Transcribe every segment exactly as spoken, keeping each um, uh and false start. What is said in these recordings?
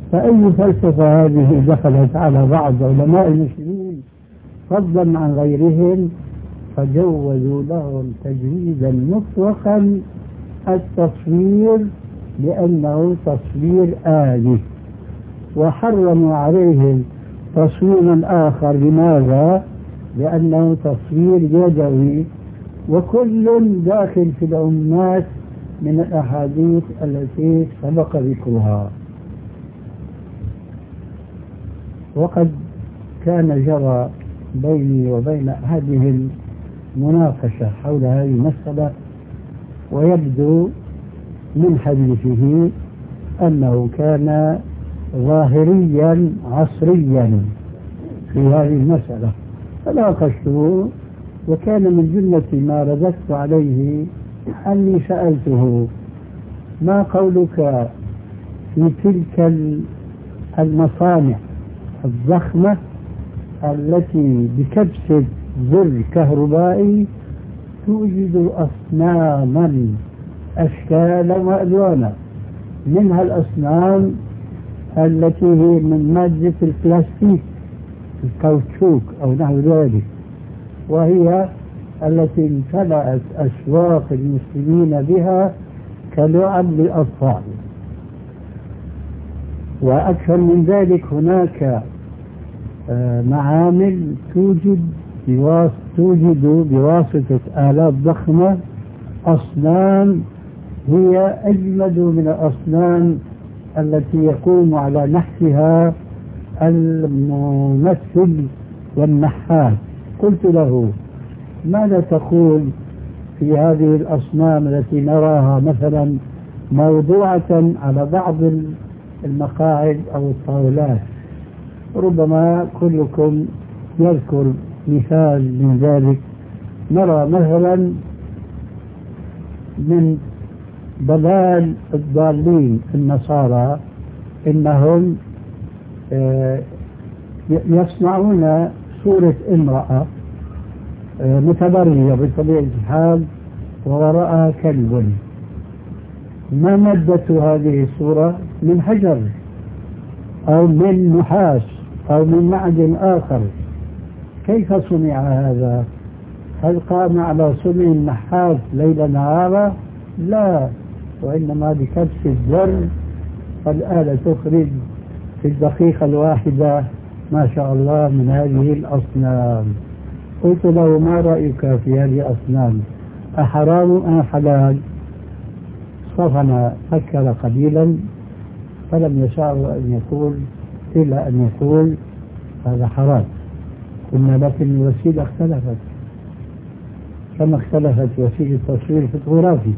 فأي فلسفة هذه دخلت على بعض علماء المسلمين فضلا عن غيرهم، فجوزوا لهم تجويزا مطلقا التصوير لأنه تصوير آلي، وحرموا عليهم تصويرا آخر. لماذا؟ لأنه تصوير يدوي، وكل داخل في الأمات من الأحاديث التي سبق ذكرها. وقد كان جرى بيني وبين أحدهم مناقشة حول هذه المسألة، ويبدو من حديثه أنه كان ظاهريا عصريا في هذه المسألة، فناقشته، وكان من جملة ما رددت عليه أني سألته: ما قولك في تلك المصانع الضخمة التي بكبسة زر كهربائي توجد أصناما أشكالا وألوانا، منها الأصنام التي هي من مادة البلاستيك الكاوتشوك أو نحو ذلك، وهي التي امتلأت أسواق المسلمين بها كلعب للأطفال. وأكثر من ذلك، هناك معامل توجد توجد بواسطة آلات ضخمة أصنام هي أجمد من الأصنام التي يقوم على نحتها الممثل والنحات. قلت له: ماذا تقول في هذه الأصنام التي نراها مثلا موضوعة على بعض المقاعد أو الطاولات؟ ربما كلكم يذكر مثال من ذلك. نرى مثلا من ضلال الضالين النصارى إنهم يصنعون صورة امرأة متبرجة بطبيعة الحال ووراءها كلب. ما مادة هذه الصورة؟ من حجر أو من نحاس أو من معدن آخر. كيف صنع هذا؟ هل قام على صنع النحاس ليل نهارا؟ لا، وإنما بكبس الزر فالآلة تخرج في الدقيقة الواحدة ما شاء الله من هذه الأصنام. قلت له: ما رأيك في هذه الأصنام؟ أحرام أم حلال؟ صفن، فكر قليلا فلم يشاء أن يقول إلا أن يقول هذا حرام. قلنا: لكن الوسيلة اختلفت كما اختلفت وسيلة التصوير الفوتوغرافي.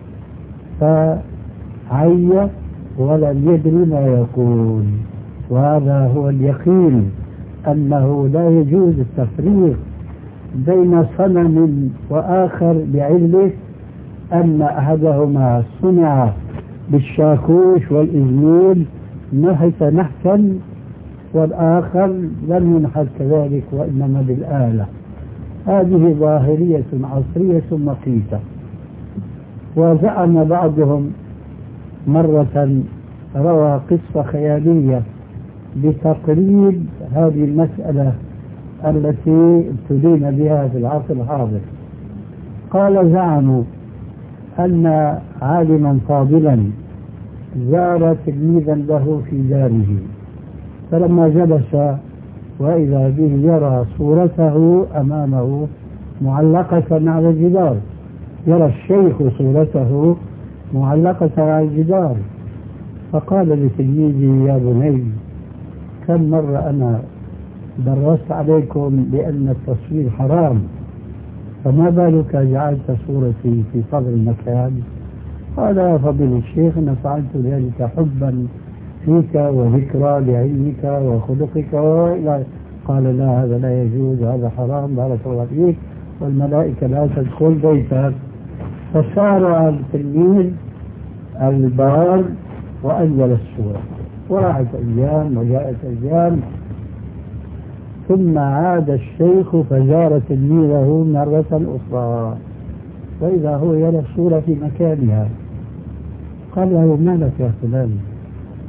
فعي ولم يدري ما يقول، وهذا هو اليقين أنه لا يجوز التفريق بين صنم وآخر بعلة أن أحدهما صنع بالشاكوش والإزميل نحت نحتا، والآخر لم ينحت كذلك وإنما بالآلة. هذه ظاهرية عصرية مقيتة. وزعم بعضهم مرة، روى قصة خيالية لتقريب هذه المسألة التي ابتلينا بها في العصر الحاضر. قال: زعموا أن عالما فاضلا زار تلميذا له في داره، فلما جلس وإذا به يرى صورته أمامه معلقة على الجدار، يرى الشيخ صورته معلقة على الجدار. فقال لتلميذه: يا بني، كم مرة أنا درست عليكم بأن التصوير حرام، فما بالك جعلت صورتي في صدر المكان؟ قال: يا فضيلة الشيخ، أنا فعلت ذلك حبا فيك وذكرى لعلمك وخلقك وإلى. قال: لا، هذا لا يجوز، هذا حرام، بارك الله فيك، والملائكة لا تدخل بيتك. فصار التلميذ البار وأنزل السورة، وراحت أيام وجاءت أيام، ثم عاد الشيخ فزار تلميذه مرة أخرى، وإذا هو يرى الصورة في مكانها. قال له: ما لك يا فلان؟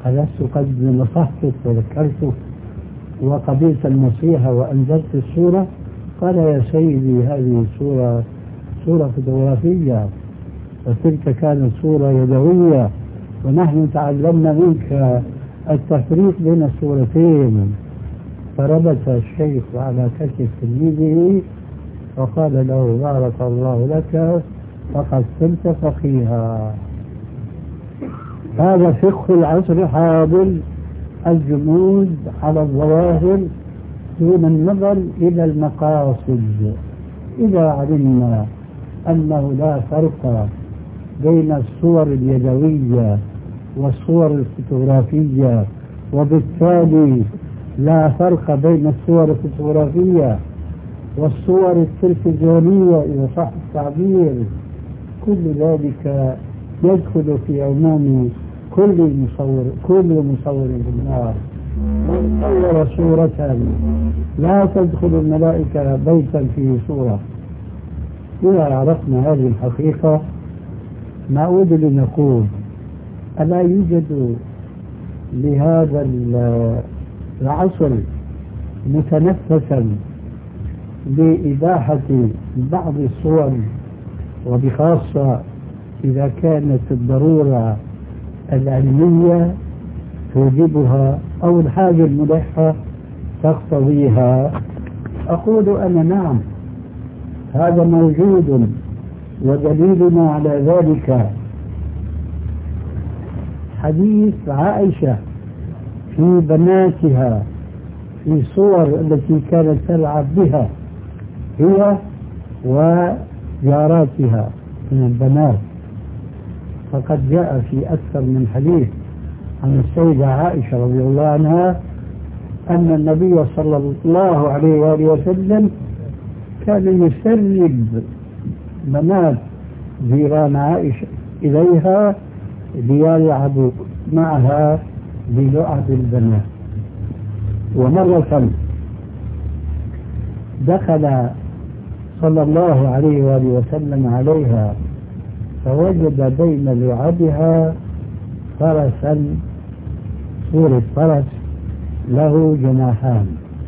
ألست قد نصحتك وذكرتك وقبلت النصيحة وأنزلت الصورة؟ قال يا سيدي هذه الصورة صورة فوتوغرافية وتلك كانت صورة يدوية، ونحن تعلمنا منك التفريق بين الصورتين. فربط الشيخ على كتف تلميذه وقال له بارك الله لك فقد صرت فقيها. هذا فقه العصر الحاضر، الجمود على الظواهر دون النظر إلى المقاصد. إذا علمنا أنه لا فرق بين الصور اليدوية والصور الفوتوغرافية، وبالتالي لا فرق بين الصور الفوتوغرافية والصور التلفزيونية إذا صح التعبير، كل ذلك يدخل في عموم كل مصور كل مصور بالنار. من صور صورة لا تدخل الملائكة بيتا فيه صورة. إذا عرفنا هذه الحقيقة نعود لنقول ألا يوجد لهذا العصر متنفسا لإباحة بعض الصور، وبخاصة إذا كانت الضرورة العلمية توجبها أو الحاجة الملحة تقتضيها؟ أقول أنا نعم، هذا موجود، ودليلنا على ذلك حديث عائشة في بناتها في الصور التي كانت تلعب بها هي وجاراتها من البنات. فقد جاء في أكثر من حديث عن السيدة عائشة رضي الله عنها أن النبي صلى الله عليه وآله وسلم كان يسرب بنات جيران عائشة إليها ليلعبوا معها بلعب البنات. ومرة دخل صلى الله عليه وآله وسلم عليها فوجد بين لعبها فرسا، صورة فرس له جناحان،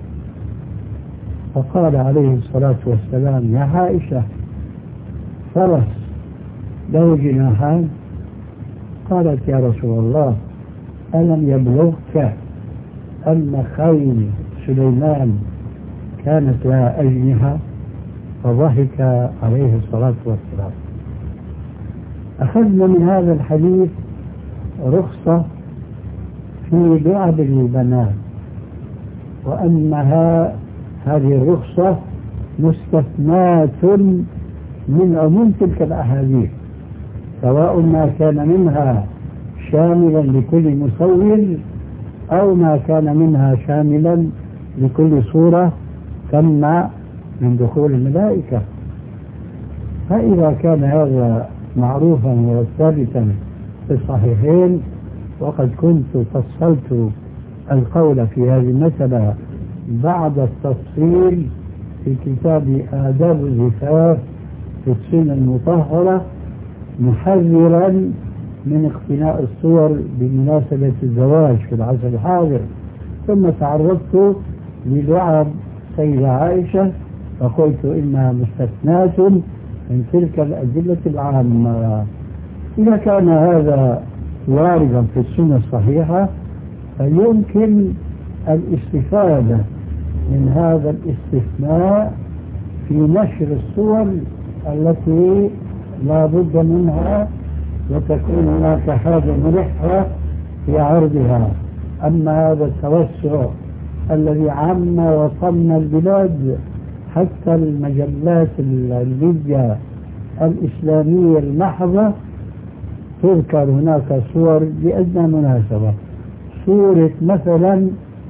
فقال عليه الصلاة والسلام يا عائشة فرس له جناحان؟ قالت يا رسول الله ألم يبلغك أن خيل سليمان كانت لها أجنحة؟ فضحك عليه الصلاة والسلام. أخذنا من هذا الحديث رخصة في لعب البنات، وأنها هذه الرخصة مستثناة من عموم تلك الأحاديث، سواء ما كان منها شاملا لكل مصور أو ما كان منها شاملا لكل صورة تمنع من دخول الملائكة. فإذا كان هذا معروفا وثابتا في الصحيحين، وقد كنت فصلت القول في هذه المسألة بعد التفصيل في كتاب آداب الزفاف في السنة المطهرة، محذرا من اقتناء الصور بمناسبة الزواج في العصر الحاضر. ثم تعرضت للعب سيدة عائشة فقلت إنها مستثناة من تلك الأدلة العامة. إذا كان هذا واردا في السنة الصحيحة فيمكن الاستفادة من هذا الاستثناء في نشر الصور التي لا بد منها وتكون هناك حاجة ملحة في عرضها. أما هذا التوسع الذي عم وطن البلاد حتى المجلات العلمية الإسلامية المحضة تذكر هناك صور بأدنى مناسبة، صورة مثلا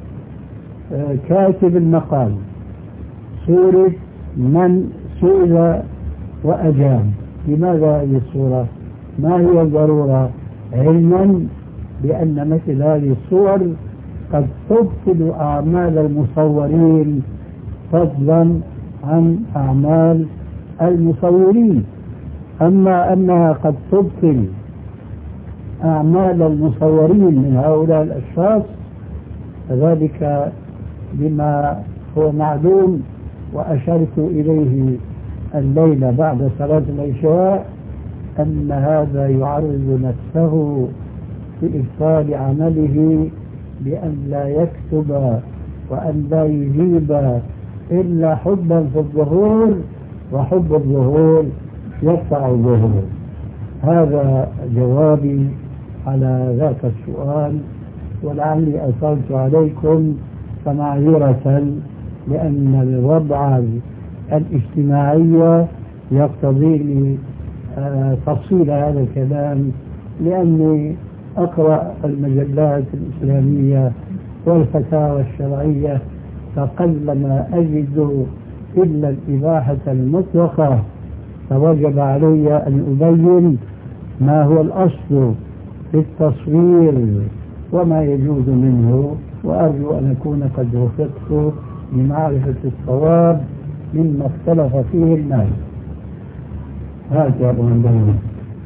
كاتب المقال، صورة من سئل وأجاب. لماذا هذه الصورة؟ ما هي الضرورة؟ علما بأن مثل هذه الصور قد تبطل أعمال المصورين فضلا عن أعمال المصورين. أما أنها قد تبطل أعمال المصورين من هؤلاء الأشخاص، فذلك بما هو معلوم وأشرت إليه الليلة بعد صلاة العشاء أن هذا يعرض نفسه في إبطال عمله بأن لا يكتب وأن لا يجيب إلا حبا في الظهور، وحب الظهور يقطع الظهور. هذا جوابي على ذاك السؤال، ولعلي أطلت عليكم فمعذرة، لأن الوضع الاجتماعي يقتضي لي تفصيل هذا الكلام، لأني أقرأ المجلات الإسلامية والفتاوى الشرعية، فقلما أجد إلا الإباحة المطلقة، فوجب علي أن أبين ما هو الأصل في التصوير وما يجوز منه، وأرجو أن أكون قد وفقت لمعرفة الصواب مما اختلف فيه الناس. هذا أبو عندنا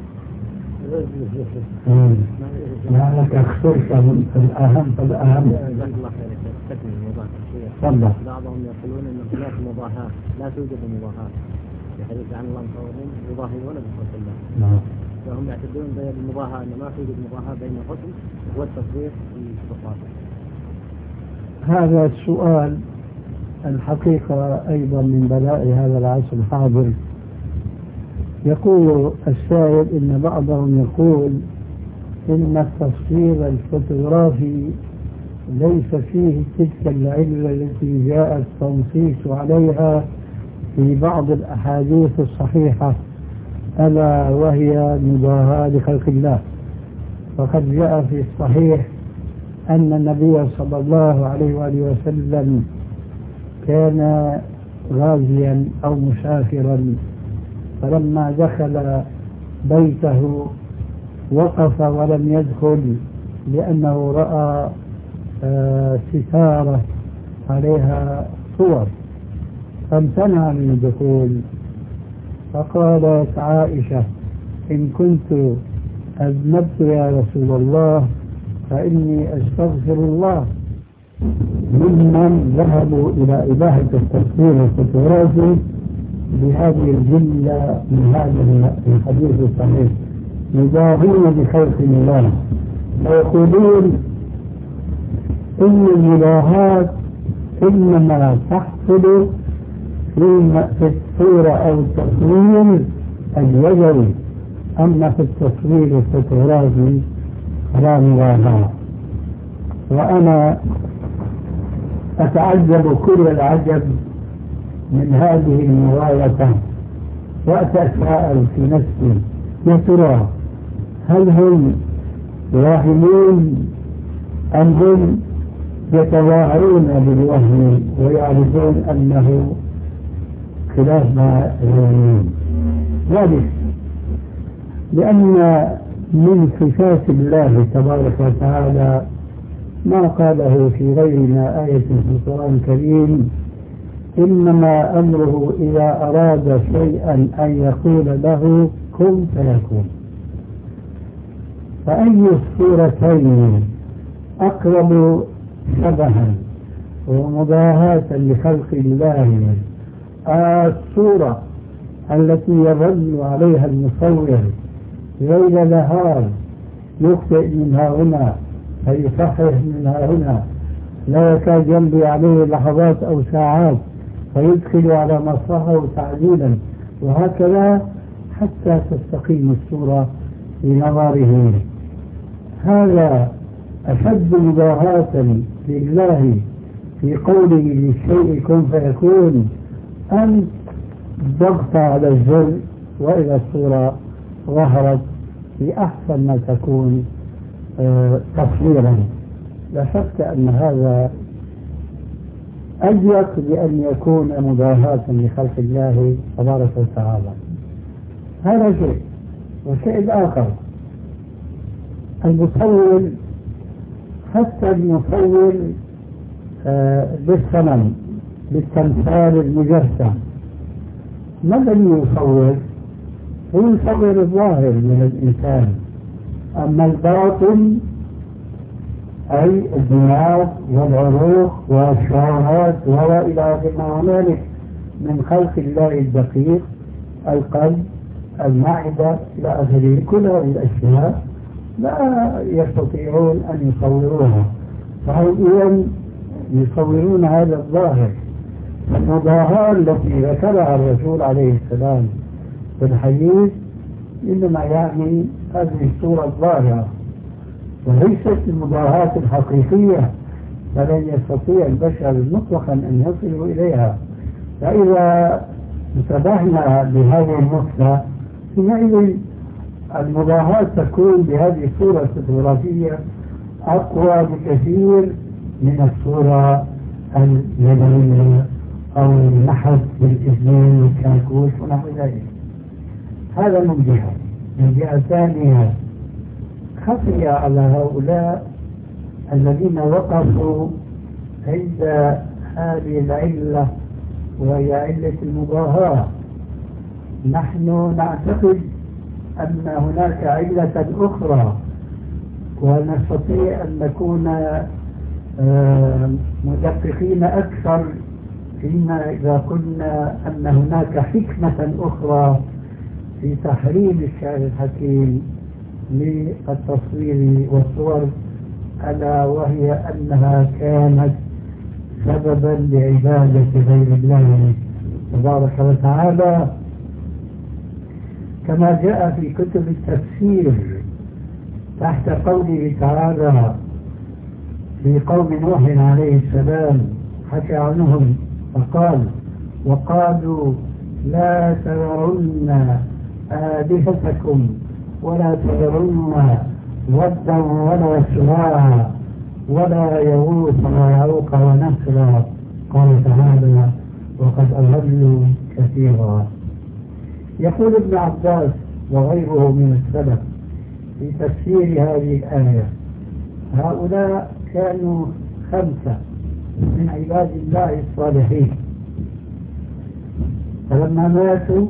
لأنك اخترت الأهم فالأهم. تفضل. بعضهم يقولون أن هناك مضاهاة، لا توجد مضاهاة في حديث عن الله المصورين يضاهئون بخلق الله. نعم. فهم يعتقدون بالمضاهاة أن ما توجد مضاهاة بين الرسم والتصوير في الصفات. هذا السؤال الحقيقة أيضا من بلاء هذا العصر الحاضر. يقول السائل إن بعضهم يقول إن التصوير الفوتوغرافي ليس فيه تلك العلة التي جاء التنصيص عليها في بعض الأحاديث الصحيحة، ألا وهي مضاهاة لخلق الله. وقد جاء في الصحيح أن النبي صلى الله عليه وآله وسلم كان غازيا أو مسافرا، فلما دخل بيته وقف ولم يدخل لأنه رأى آه ستارة عليها صور، فامتنع من الدخول. فقالت عائشة: إن كنت أذنبت يا رسول الله فإني أستغفر الله. ممن ذهبوا إلى إباحة التصوير الفوتوغرافي بهذه الجملة من هذا الحديث الصحيح، يضاهون بخلق الله، ويقولون إن المضاهاة إنما تحصل في الصورة أو التصوير اليدوي، أما في التصوير الفوتوغرافي فلا مضاهاة. وأنا أتعجب كل العجب من هذه المغالطة، وأتساءل في نفسي: يا ترى هل هم واهمون أم هم يتظاهرون بالوهم ويعرفون أنه خلاف ما يظنون؟ ذلك لأن من صفات الله تبارك وتعالى ما قاله في غير ما آية في القرآن الكريم: إنما أمره إذا أراد شيئا أن يقول له كن فيكون. فأي الصورتين أقرب شبها ومضاهاة لخلق الله؟ الصورة التي يظل عليها المصور ليل نهار، يخطئ منها هنا فيصحح منها هنا، لا يكاد يمضي عليه لحظات أو ساعات فيدخل على مصلحه تعديلا، وهكذا حتى تستقيم الصورة في نظره. هذا أشد مضاهاة لله في قوله للشيء كن فيكون أن ضغط على الزر وإذا الصورة ظهرت في أحسن ما تكون آه تصويرا. لا شك أن هذا أضيق بأن يكون مضاهاة لخلق الله تبارك وتعالى. هذا شيء. والشيء الآخر المصور، حتى المصور آه بالصنم بالتمثال المجسم، ما الذي يصور؟ هو يصور الظاهر من الإنسان، أما الباطن أي الدماغ والعروق والشعرات وإلى آخر ما هنالك من خلق الله الدقيق، القلب، المعدة إلى آخره، كل هذه الأشياء لا يستطيعون أن يصوروها، فهم إذن يصورون هذا الظاهر. المضاهاة التي ذكرها الرسول عليه السلام في الحديث إنما يعني هذه الصورة الظاهرة وليست المضاهاة الحقيقية، فلن يستطيع البشر مطلقا أن يصلوا إليها. فإذا انتبهنا لهذه النقطة حينئذ المضاهاة تكون بهذه الصورة الفوتوغرافية أقوى بكثير من الصورة اليدوية أو النحت بالإذنين والكاكوش ونحو ذلك. هذا من جهة. من جهة ثانية خفي على هؤلاء الذين وقفوا عند هذه العلة وهي علة المضاهاة. نحن نعتقد أن هناك علة أخرى ونستطيع أن نكون مدققين أكثر فيما إذا قلنا أن هناك حكمة أخرى في تحريم الشعر الحكيم للتصوير والصور، ألا وهي أنها كانت سببا لعبادة غير الله تبارك وتعالى، كما جاء في كتب التفسير تحت قوله تعالى في قوم نوح عليه السلام، حكى عنهم فقال: وقالوا لا تذرن آلهتكم ولا تذرن ودا ولا سواعا ولا يغوث ويعوق ونسرا. قال تعالى: وقد أضلوا كثيرا. يقول ابن عباس وغيره من السلف في تفسير هذه الآية: هؤلاء كانوا خمسة من عباد الله الصالحين، فلما ماتوا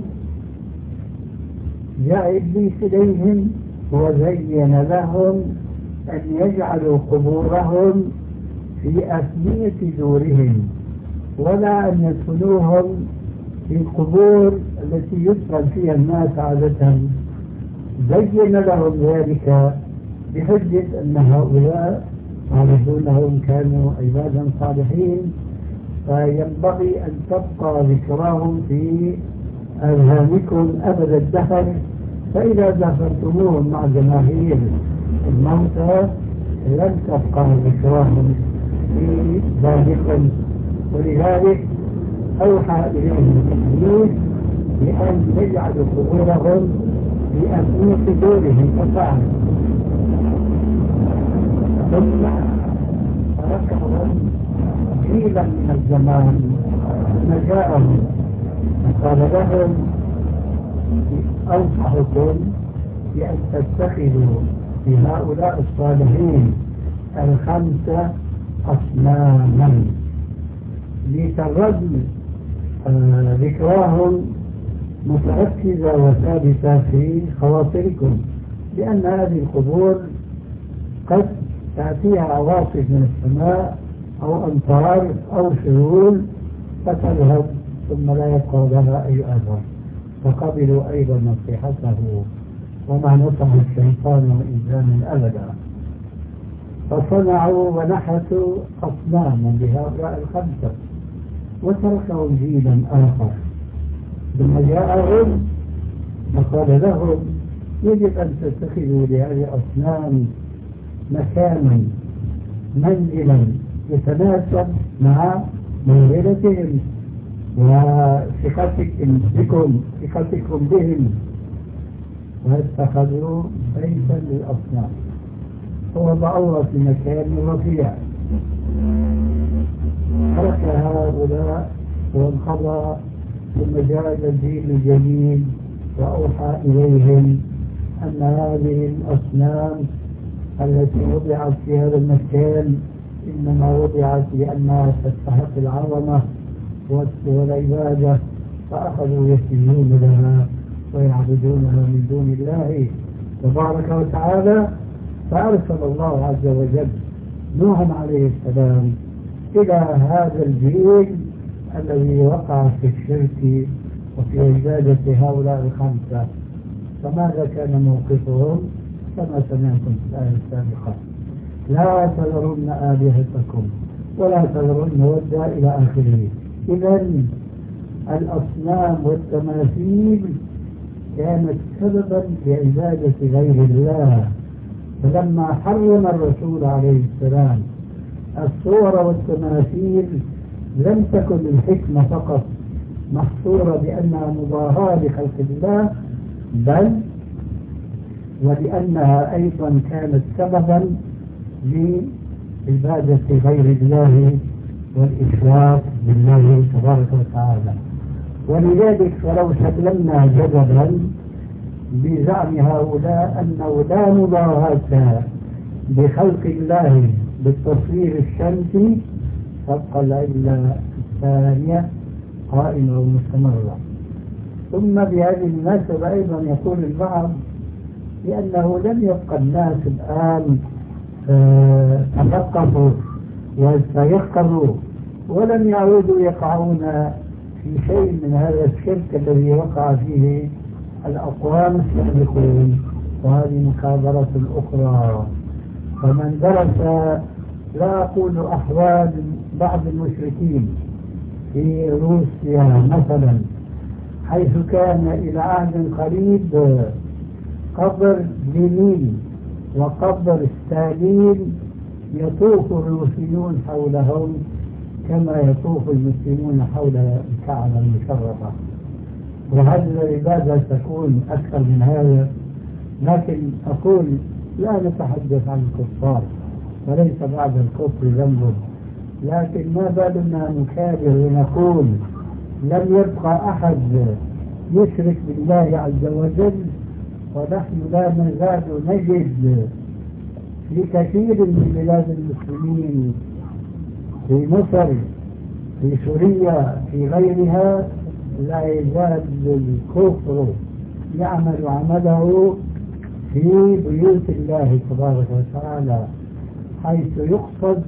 جاء إبليس إليهم وزين لهم أن يجعلوا قبورهم في أفنية دورهم ولا أن يدفنوهم في القبور التي يدفن فيها الناس عادة. زين لهم ذلك بحجة أن هؤلاء صالحون كانوا عبادا صالحين، فينبغي أن تبقى ذكراهم في أذهانكم أبد الدهر، فإذا دفنتموهم مع جماهير الموتى لن تبقى ذكراهم في ذلكم. ولذلك أوحى إليهم إبليس بأن يجعلوا قبورهم في أفنية دورهم، ففعلوا. ثم تركهم جيلا من الزمان ثم جاءهم فقال لهم: أنصحكم بأن تتخذوا في هؤلاء الصالحين الخمسة أصناما لتظل ذكراهم متركزة وثابتة في خواطركم، لأن هذه القبور قد تأتيها عواصف من السماء أو أمطار أو سيول فتذهب ثم لا يبقى لها أي أثر. فقبلوا أيضا نصيحته وما نصح الشيطان إنسان أبدا، فصنعوا ونحتوا أصناما لهؤلاء الخمسة وتركهم جيلا آخر. ثم جاءهم فقال لهم: يجب أن تتخذوا لهذه الأصنام مكانا منزلا يتناسب مع منزلتهم وثقتكم بكم ثقتكم بهم. واتخذوا بيتا للأصنام ووضعوها في مكان رفيع. ترك هؤلاء وانقضى، ثم جاء الجيل الجديد وأوحى إليهم أن هذه الأصنام التي وضعت في هذا المكان إنما وضعت لأنها تستحق العظمة والعبادة، فأخذوا يسجدون لها ويعبدونها من دون الله. تبارك وتعالى، فأرسل الله عز وجل نوحا عليه السلام إلى هذا الجيل الذي وقع في الشرك وفي عبادة هؤلاء الخمسة. فماذا كان موقفهم؟ كما سمعتم في الآية السابقة: لا تذرن آلهتكم ولا تذرن ودا إلى آخره. إذن الأصنام والتماثيل كانت سببا لعبادة غير الله. فلما حرم الرسول عليه السلام الصور والتماثيل لم تكن الحكمة فقط محصورة بأنها مضاهاة لخلق الله، بل ولأنها أيضا كانت سببا لعبادة غير الله والإشراك بالله تبارك وتعالى. ولذلك فلو سلمنا جدلا بزعم هؤلاء أنه لا مضاهاة بخلق الله بالتصوير الشمسي، تبقى العلة الثانية قائمة ومستمرة. ثم بهذه المناسبة أيضا يقول البعض لأنه لم يبقى الناس الآن تثقفوا وتيقظوا ولم يعودوا يقعون في شيء من هذا الشرك الذي وقع فيه الأقوام السابقون، وهذه مكابرة أخرى. فمن درس لا أقول أحوال بعض المشركين في روسيا مثلا، حيث كان إلى عهد قريب قبر لينين وقبر ستالين يطوف الروسيون حولهم كما يطوف المسلمون حول الكعبة المشرفة. وهذه العبادة تكون أكثر من هذا، لكن أقول لا نتحدث عن الكفار وليس بعد الكفر ذنب، لكن ما بالنا نكابر ونقول لم يبقى أحد يشرك بالله عز وجل، ونحن لا نزال نجد في كثير من بلاد المسلمين، في مصر، في سوريا، في غيرها، لا يزال الكفر يعمل عمله في بيوت الله تبارك وتعالى، حيث يقصد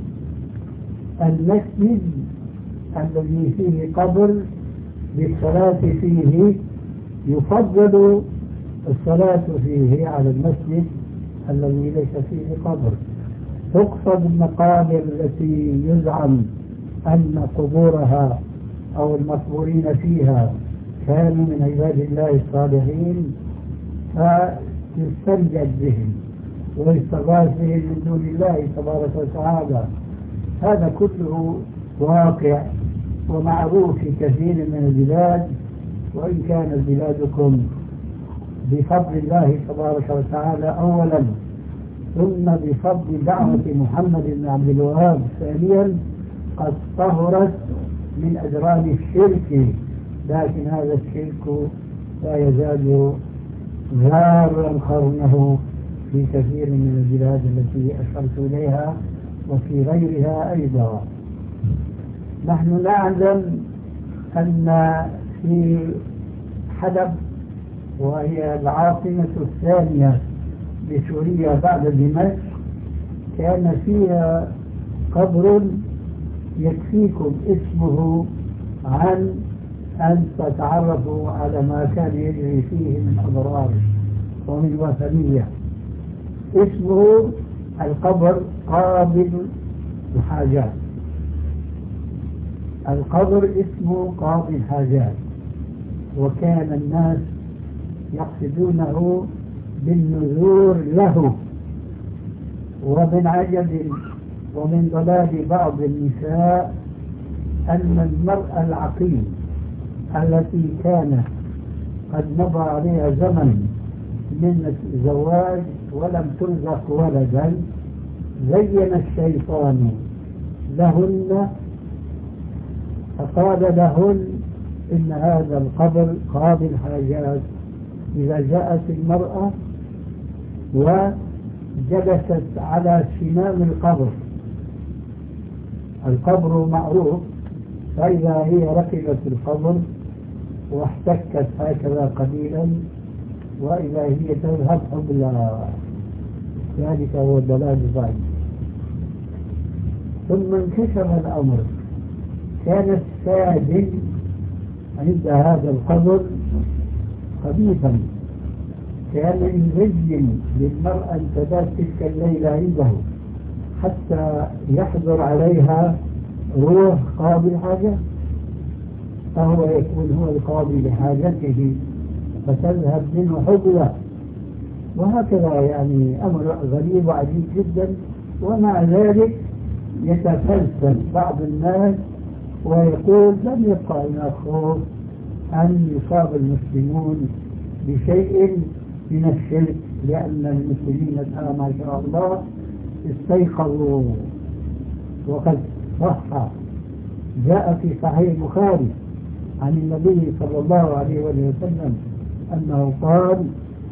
المسجد الذي فيه قبر للصلاة فيه، يفضل الصلاة فيه على المسجد الذي ليس فيه قبر. تقصد المقابر التي يزعم أن قبورها أو المقبورين فيها كانوا من عباد الله الصالحين، فيستنجد بهم ويستغاث بهم من دون الله تبارك وتعالى. هذا كله واقع ومعروف في كثير من البلاد، وإن كانت بلادكم بفضل الله تبارك وتعالى أولا، ثم بفضل دعوة محمد بن عبد الوهاب ثانيا قد طهرت من أجرام الشرك، لكن هذا الشرك لا يزال زارا قرنه في كثير من البلاد التي أشرت إليها وفي غيرها أيضا. نحن نعلم أن في حلب، وهي العاصمة الثانية لسوريا بعد دمشق، كان فيها قبر يكفيكم اسمه عن أن تتعرفوا على ما كان يجري فيه من أضرار ومن وثنية. اسمه القبر قابل الحاجات. القبر اسمه قاضي الحاجات، وكان الناس يقصدونه بالنذور له. ومن عجب ومن ضلال بعض النساء أن المرأة العقيم التي كان قد مضى عليها زمن من الزواج ولم ترزق ولدا، زين الشيطان لهن فقال لهن إن هذا القبر قاضي الحاجات. إذا جاءت المرأة وجلست على سنام القبر، القبر معروف، فإذا هي ركبت القبر واحتكت هكذا قليلا وإذا هي تذهب حبلى، ذلك هو الضلال البعيد. ثم انكشف الأمر، كان السادس عند هذا القبر خبيثا، كان يزين للمرأة أن تبات تلك الليلة عنده حتى يحضر عليها روح قاضي الحاجة، فهو يكون هو القاضي لحاجته فتذهب منه حبلى. وهكذا يعني أمر غريب وعجيب جدا. ومع ذلك يتفلسف بعض الناس ويقول لم يبقى هناك خوف أن يصاب المسلمون بشيء من الشرك، لأن المسلمين الآن ما شاء الله استيقظوا. وقد صح جاء في صحيح البخاري عن النبي صلى الله عليه وسلم أنه قال: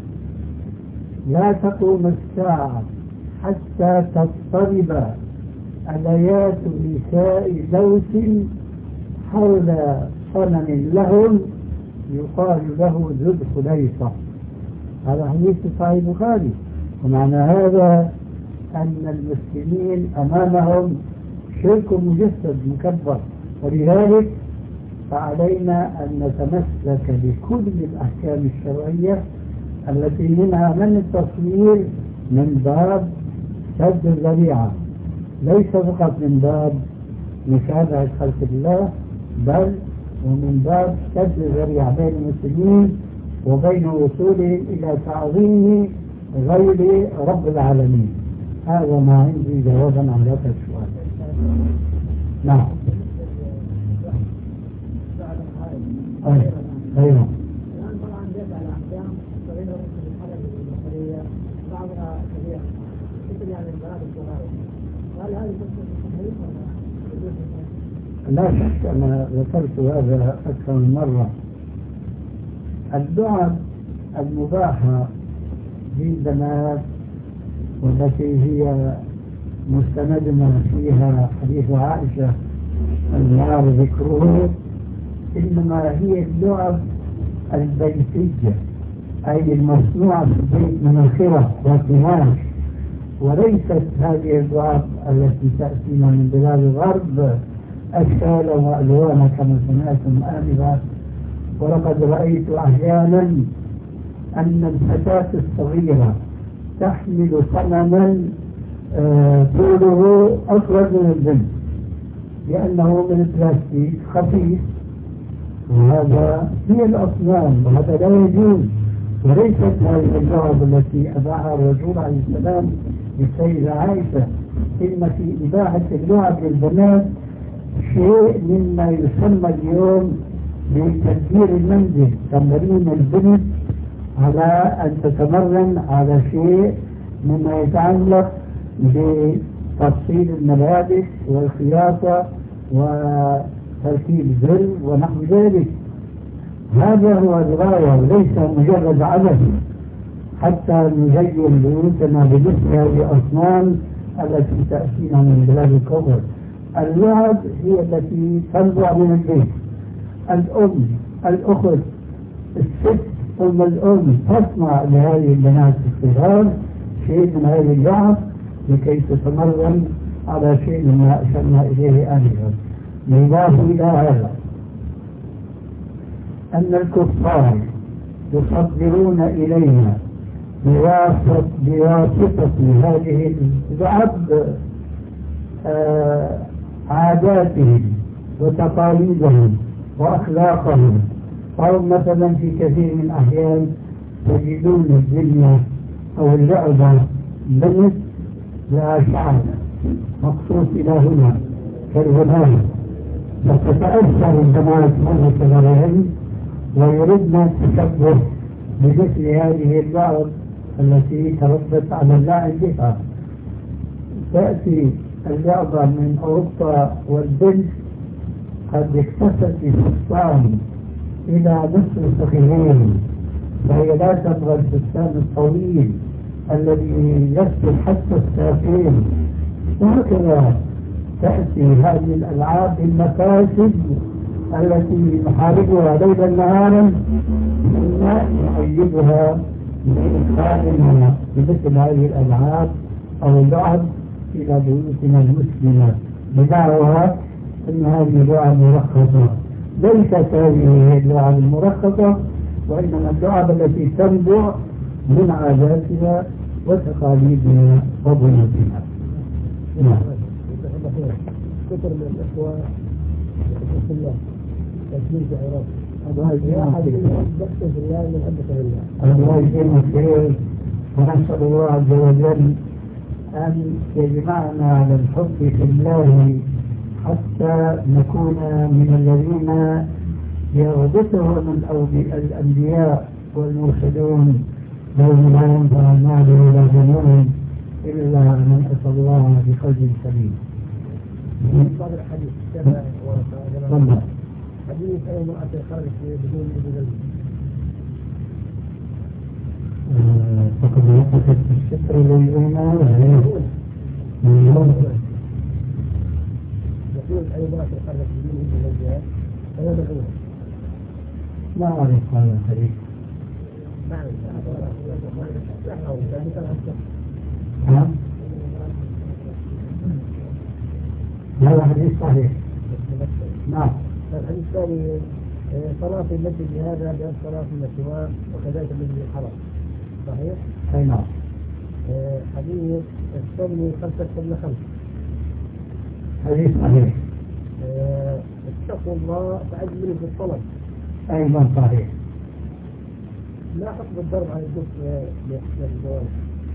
لا تقوم الساعة حتى تضطرب أليات نساء دوس حول صنم لهم يقال له ذو الخليصة. هذا حديث صحيح البخاري. ومعنى هذا أن المسلمين أمامهم شرك مجسد مكبر، ولذلك فعلينا أن نتمسك بكل الأحكام الشرعية التي منها من التصوير من باب سد الذريعة، ليس فقط من باب مشاهدة خلق الله، بل ومن باب سد الذريعة بين المسلمين وبين وصولهم إلى تعظيم غير رب العالمين. هذا ما عندي جوابا عن هذا السؤال. نعم. أيوه. لا شك أنا ذكرت هذا أكثر من مرة. الدعاء المباحة للبنات والتي هي مستندنا فيها حديث عائشة النار ذكره، إنما هي الدعاء البيتية، أي المصنوعة في البيت من الخرق والقماش، وليست هذه الدعاء التي تأتينا من بلاد الغرب أشكالا وألوانا كما سمعتم آنفا. ولقد رأيت أحيانا أن الفتاة الصغيرة تحمل صنما طوله أصغر من البنت لأنه من البلاستيك خفيف، وهذا هي الأصنام وهذا لا يجوز. وليست هذه اللعب التي أباحها الرسول عليه السلام للسيدة عائشة، إن في إباحة اللعب للبنات شيء مما يسمى اليوم بتدبير المنزل، تمرين البنت على أن تتمرن على شيء مما يتعلق بتفصيل الملابس والخياطة وتركيب زر ونحو ذلك. هذا هو الغاية وليس مجرد عبث حتى نزين بيوتنا بمثل هذه الأصنام التي تأتينا من بلاد الكفر. اللعب هي التي تنبع من البيت. الأم، الأخت، الست أم الأم تصنع لهذه البنات الصغار شيء من هذه اللعب لكي تتمرن على شيء مما أشرنا إليه آنفا. يضاف إلى هذا أن الكفار يصدرون إلينا بواسطة هذه اللعب آه عاداتهم وتقاليدهم وأخلاقهم. أو مثلا في كثير من الأحيان تجدون الدنيا أو اللعبة بنت لها شعر مقصود إلى هنا كالغناء، فتتأثر البنات من صغرهن ويردن التشبه بمثل هذه اللعب التي تربت على اللعب بها. تأتي اللعبة من أوروبا والبنت قد اكتست الفستان إلى نصف الفخذين، فهي لا تبغى الفستان الطويل الذي يصل حتى الساقين. وهكذا تأتي هذه الألعاب المفاسد التي نحاربها ليلا نهارا ثم نؤيدها لإدخالنا بمثل هذه الألعاب أو اللعب إلى بيوتنا المسلمة بدعوى أن هذه لعب مرخصة. ليست هذه اللعب المرخصة، وإنما اللعب التي تنبع من عاداتنا وتقاليدنا وبيوتنا. نعم. كثر من الإخوة في الله تسجيل شعارات الله يجزيهم في الله من حبة الله. الله يجزيهم خير، ونسأل الله عز وجل أن يجمعنا على الحب في الله حتى نكون من الذين يغبطهم الأنبياء والمرسلون لهم لا ينفع المال ولا بنون إلا من أتى الله بقلب سليم. صادر حديث كما والله حديث أي امرأة خارج بدون إذن فقد وقفت الستر للإيمان يقول أي امرأة خارج بدون إذن فهو ملعون. ما أعرف هذا الحديث. نعم. هذا حديث صحيح. نعم. الحديث الثاني صلاة في المسجد هذا بأن صلاة في السواء وكذلك المسجد الحرام. صحيح؟ أي نعم. حديث استبني خمسة قبل خمس. حديث صحيح. اتقوا الله تعجلوا في الطلب. أيضا صحيح. لا حكم الضرب على الجسم للزواج.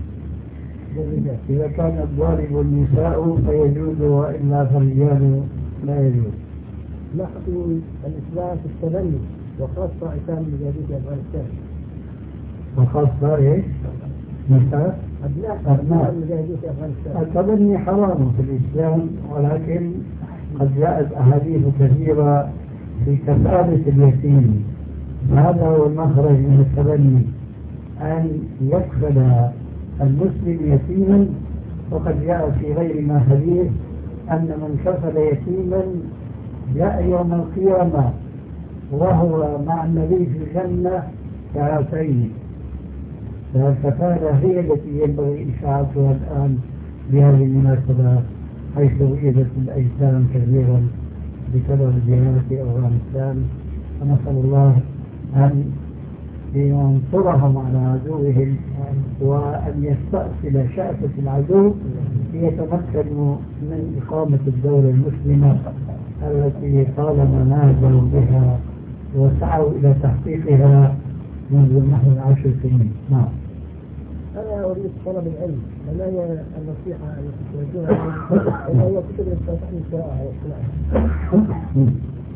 إذا كان الضارب النساء فيجوز، وإلا فالرجال لا يجوز. لا حكم الإسلام في التبني وخاصة عشان مجاهدين أفغانستان. وخاصة إيش؟ نساء؟ أبناء المجاهدين في أفغانستان. التبني حرام في الإسلام، ولكن قد جاءت أحاديث كثيرة في كفالة اليتيم. هذا هو المخرج من التبني، أن يكفل المسلم يتيما. وقد جاء في غير ما حديث أن من كفل يتيما جاء يوم القيامة وهو مع النبي في الجنة كهاتين. فالكفالة هي التي ينبغي إشاعتها الآن بهذه المناسبة، حيث وجدت الأيتام كثيرا بسبب الجهاد في أفغانستان. فنسأل الله أن ينصرهم على عدوهم، وأن يستأصل شأفة العدو ليتمكنوا من إقامة الدولة المسلمة التي طالما نادوا بها وسعوا إلى تحقيقها منذ نحو عشر سنين. نعم. أنا أريد طلب العلم، فما هي النصيحة التي توجهها إلى هي كتب تنصحني القراءة والقراءة؟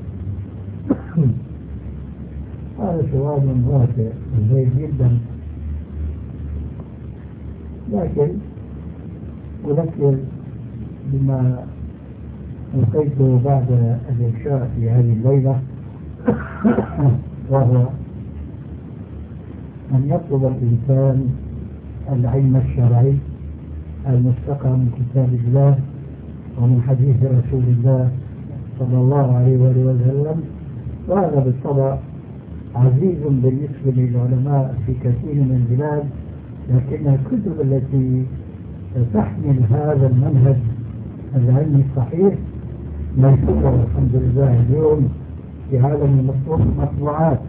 هذا سؤال واسع جيد جدا، لكن أذكر بما ألقيته بعد الإنشاء في هذه الليلة، وهو أن يطلب الإنسان العلم الشرعي المستقى من كتاب الله ومن حديث رسول الله صلى الله عليه وسلم. وهذا بالطبع عزيز بالنسبة للعلماء في كثير من البلاد، لكن الكتب التي تحمل هذا المنهج العلمي الصحيح موجودة الحمد لله اليوم في عالم المطبوعات.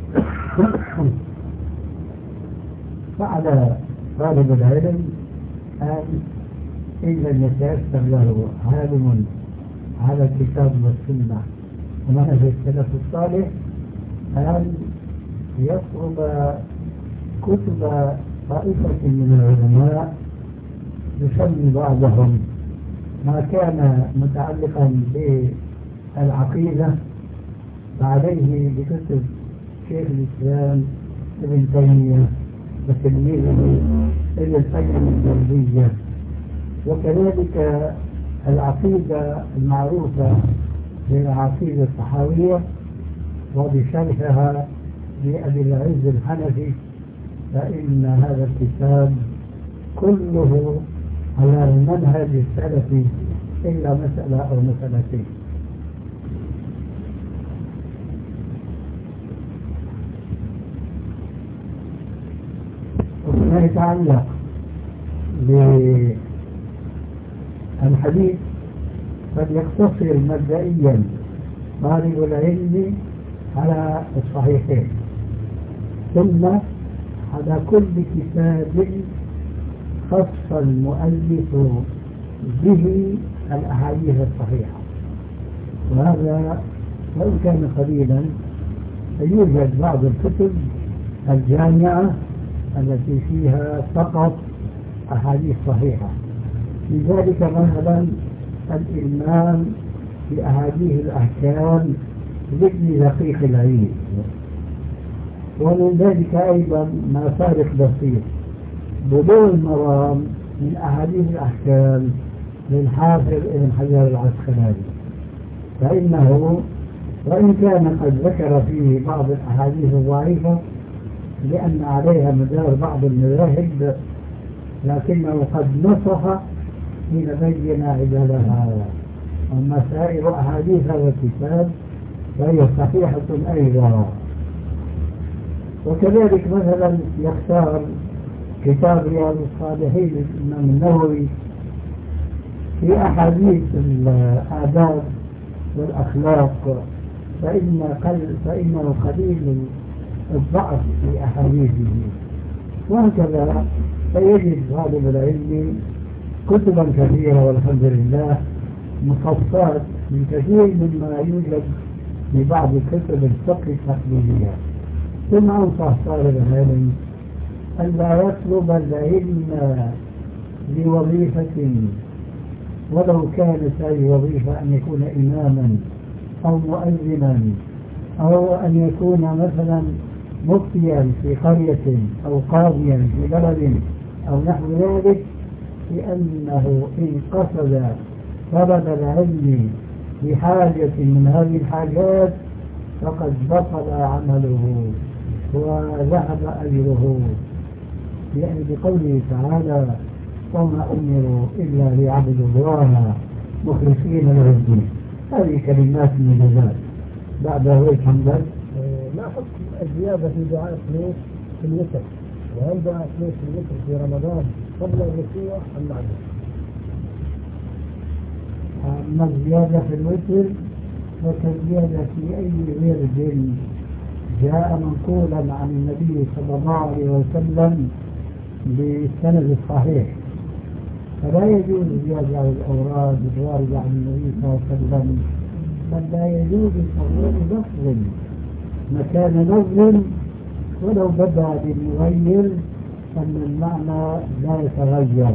فعلى طالب العلم أن إن لم يتيسر له عالم على الكتاب والسنة ومنهج السلف الصالح أن يطلب كتب طائفة من العلماء يسمي بعضهم ما كان متعلقا بالعقيدة فعليه بكتب شيخ الإسلام ابن تيمية وتلميذه ابن القيم الجوزية، وكذلك العقيدة المعروفة بالعقيدة الصحاوية وبشرحها لأبي العز الحنفي، فإن هذا الكتاب كله على المنهج السلفي إلا مسألة أو مسألتين. وما يتعلق بالحديث فليقتصر مبدئيا طالب العلم على الصحيحين، ثم على كل كتاب خص المؤلف به الأحاديث الصحيحة. وهذا وإن كان قليلا فيوجد بعض الكتب الجامعة التي فيها فقط أحاديث صحيحة، لذلك مثلا الإلمام بأحاديث الأحكام لابن دقيق العيد، ومن ذلك أيضا ما فارق بسيط بلوغ المرام من أحاديث الأحكام للحافظ ابن حجر العسقلاني، فإنه وإن كان قد ذكر فيه بعض الأحاديث الضعيفة لأن عليها مدار بعض المذاهب، لكنه قد نصح حين بين عدلها. أما سائر أحاديث هذا الكتاب فهي صحيحة أيضا. وكذلك مثلا يختار كتاب رياض الصالحين للإمام النووي في أحاديث الآداب والأخلاق فإن قل فإنه قليل الضعف في أحاديثه. وهكذا فيجد طالب العلم كتبا كثيرة والحمد لله مخصصات من كثير مما يوجد في بعض كتب الفقه التقليدية. ثم أنصح طالب العلم أن لا يطلب العلم لوظيفة، ولو كانت هذه الوظيفة أن يكون إماما أو مؤذنا أو أن يكون مثلا مفتيا في قرية أو قاضيا في بلد أو نحو ذلك، لأنه إن قصد طلب العلم بحاجة من هذه الحاجات فقد بطل عمله وذهب أجره، يعني بقوله تعالى وما أمروا إلا ليعبدوا الله مخلصين له الدين. هذه كلمات من الناس بعد ذلك حمدا. ما حكم الزيادة في دعاء الخميس في الوتر؟ وهل دعاء الخميس في الوتر في رمضان قبل الركوع أم بعده؟ أما الزيادة في الوتر فكالزيادة في أي ورد جاء منقولا عن النبي صلى الله عليه وسلم بالسند الصحيح، فلا يجوز زيادة على الأوراد الواردة عن النبي صلى الله عليه وسلم، بل لا يجوز تغيير لفظ مكان لفظ ولو بدا بالمغير أن المعنى لا يتغير.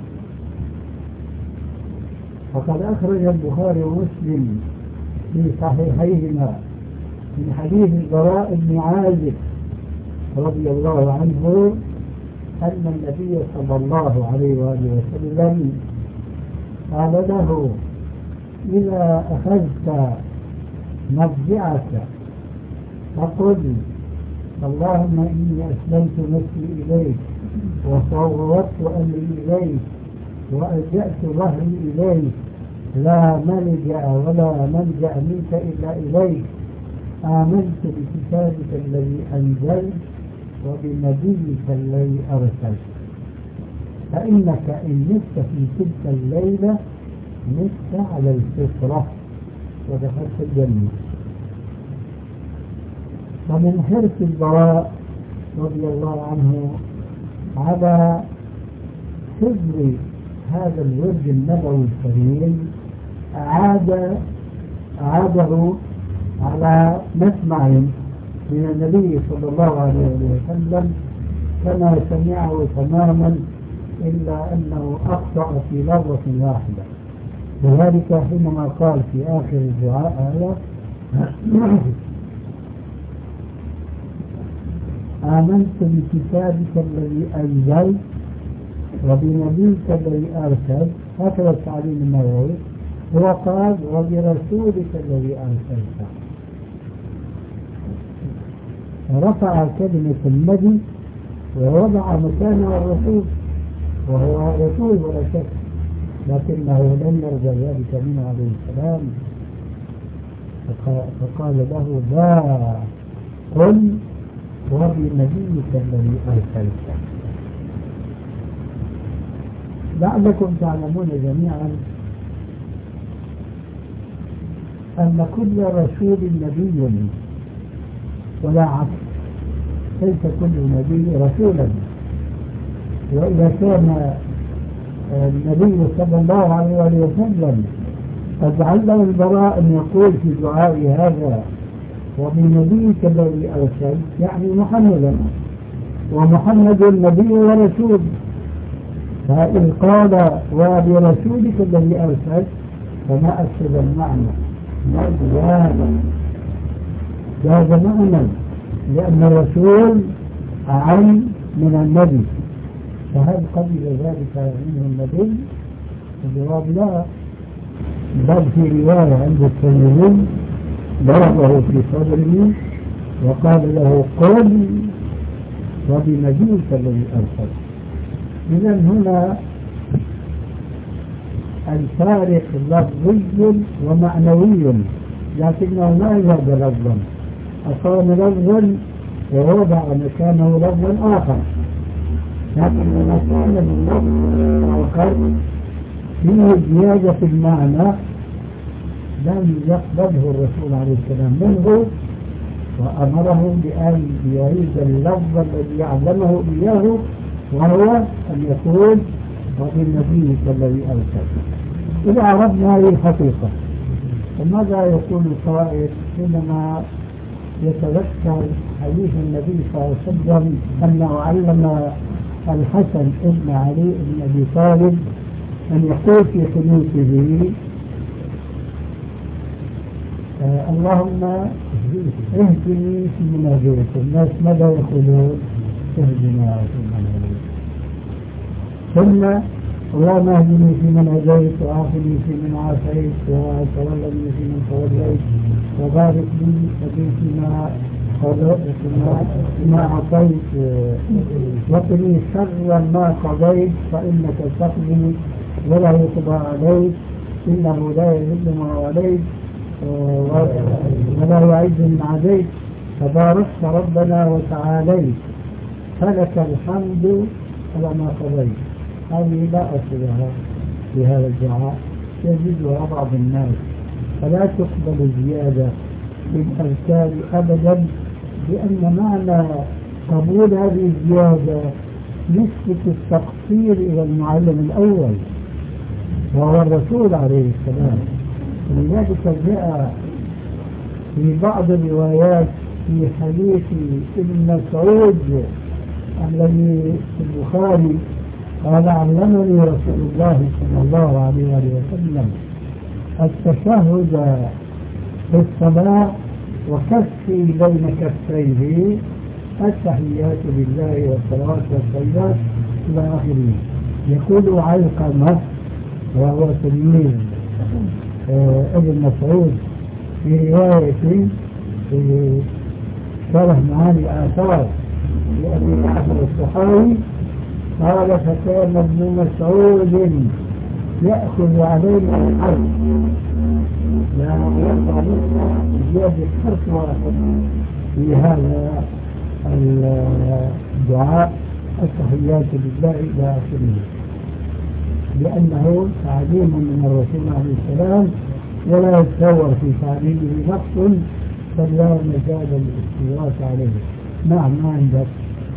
وقد أخرج البخاري ومسلم في صحيحيهما من حديث البراء بن عازب رضي الله عنه أن النبي صلى الله عليه وآله وسلم قال له إذا أخذت مضجعك فقل اللهم إني أسلمت نفسي إليك وصورت أمري إليك وألجأت ظهري إليك لا ملجأ ولا ملجأ منك إلا إليك، آمنت بكتابك الذي أنزلت وبنبيك الذي أرسلت، فإنك إن مت في تلك الليلة مت على الفطرة ودخلت الجنة. ومن حرص البراء رضي الله عنه على حفظ هذا الورد النبوي الكريم أعاد أعاده على مسمع من النبي صلى الله عليه وسلم كما سمعه تماما، إلا أنه أخطأ في لفظة واحدة، وذلك حينما قال في آخر الدعاء آية آمنت بكتابك الذي أنزلت وبنبيك الذي أرسلت، هكذا التعليم النووي، وقال وبرسولك الذي أرسلت، رفع كلمة النبي ووضع مكانها الرسول، وهو رسول ولا شك، لكنه لم يرضى ذلك منه عليه السلام، فقال له لا قل وبنبيك الذي أرسلت. لعلكم تعلمون جميعا أن كل رسول نبي ولا عكس، ليس كل نبي رسولا. وإذا كان النبي صلى الله عليه وسلم قد علم البراء أن يقول في دعاء هذا وبنبيك الذي أرسل، يعني محمدا، ومحمد نبي ورسول، فإن قال وبرسولك الذي أرسل فما أكد المعنى، هذا هذا معنى، لأن الرسول أعم من النبي، فهل قبل ذلك منه النبي؟ الجواب لا، بل في رواية عند الترمذي ضربه في صدره وقال له قل وبنبيك الذي أرسل. إذا هنا الفارق لفظي ومعنوي، لكنه ما زاد لفظا، أقام لفظا ووضع مكانه لفظا آخر، لكن مكان اللفظ الآخر فيه زيادة في المعنى لم يقبله الرسول عليه السلام منه، وأمره بأن يعيد اللفظ الذي يعلمه إياه، وهو أن يقول وبالنبي الذي أرسل. إذا عرفنا هذه الحقيقة، فماذا يقول القائل حينما يتذكر حديث النبي صلى الله عليه وسلم أنه علم الحسن ابن علي بن أبي طالب أن يقول في قنوته آه اللهم اهدني في من هديت. الناس ماذا يقولون؟ اهدنا في من هديت. ثم اللهم اهدني في من هديت وعافني في من عافيت وتولني في من توليت وبارك لي فيما ما أعطيت وقني شر ما قضيت فإنك تقضي ولا يقضى عليك إنه لا يذل من واليت ولا يعز من عاديت تباركت ربنا وتعاليت فلك الحمد على ما قضيت. هذه لا أصلها في هذا الدعاء، يجدها بعض الناس، فلا تقبل زيادة بالأذكار أبدا، لأن معنى قبول هذه الزيادة نسبة التقصير إلى المعلم الأول وهو الرسول عليه السلام. ولذلك جاء في بعض الروايات في حديث ابن مسعود الذي في البخاري قال علمني رسول الله صلى الله عليه وسلم التشهد في الصلاة وكفي بين كفيه التحيات لله والصلوات والطيبات إلى آخره. يقول علقمة وهو تلميذ آه ابن مسعود في رواية في شرح معاني الآثار لأبي جعفر الصحاوي قال فكان ابن مسعود يأخذ علينا الحرب لا يرضى منا زيادة حرف واحد في هذا الدعاء التحيات لله إلى آخره، لأنه تعليم من الرسول عليه السلام ولا يتصور في تعليمه نقص، بل لا مجال للاستدراك عليه. نعم، ما عندك؟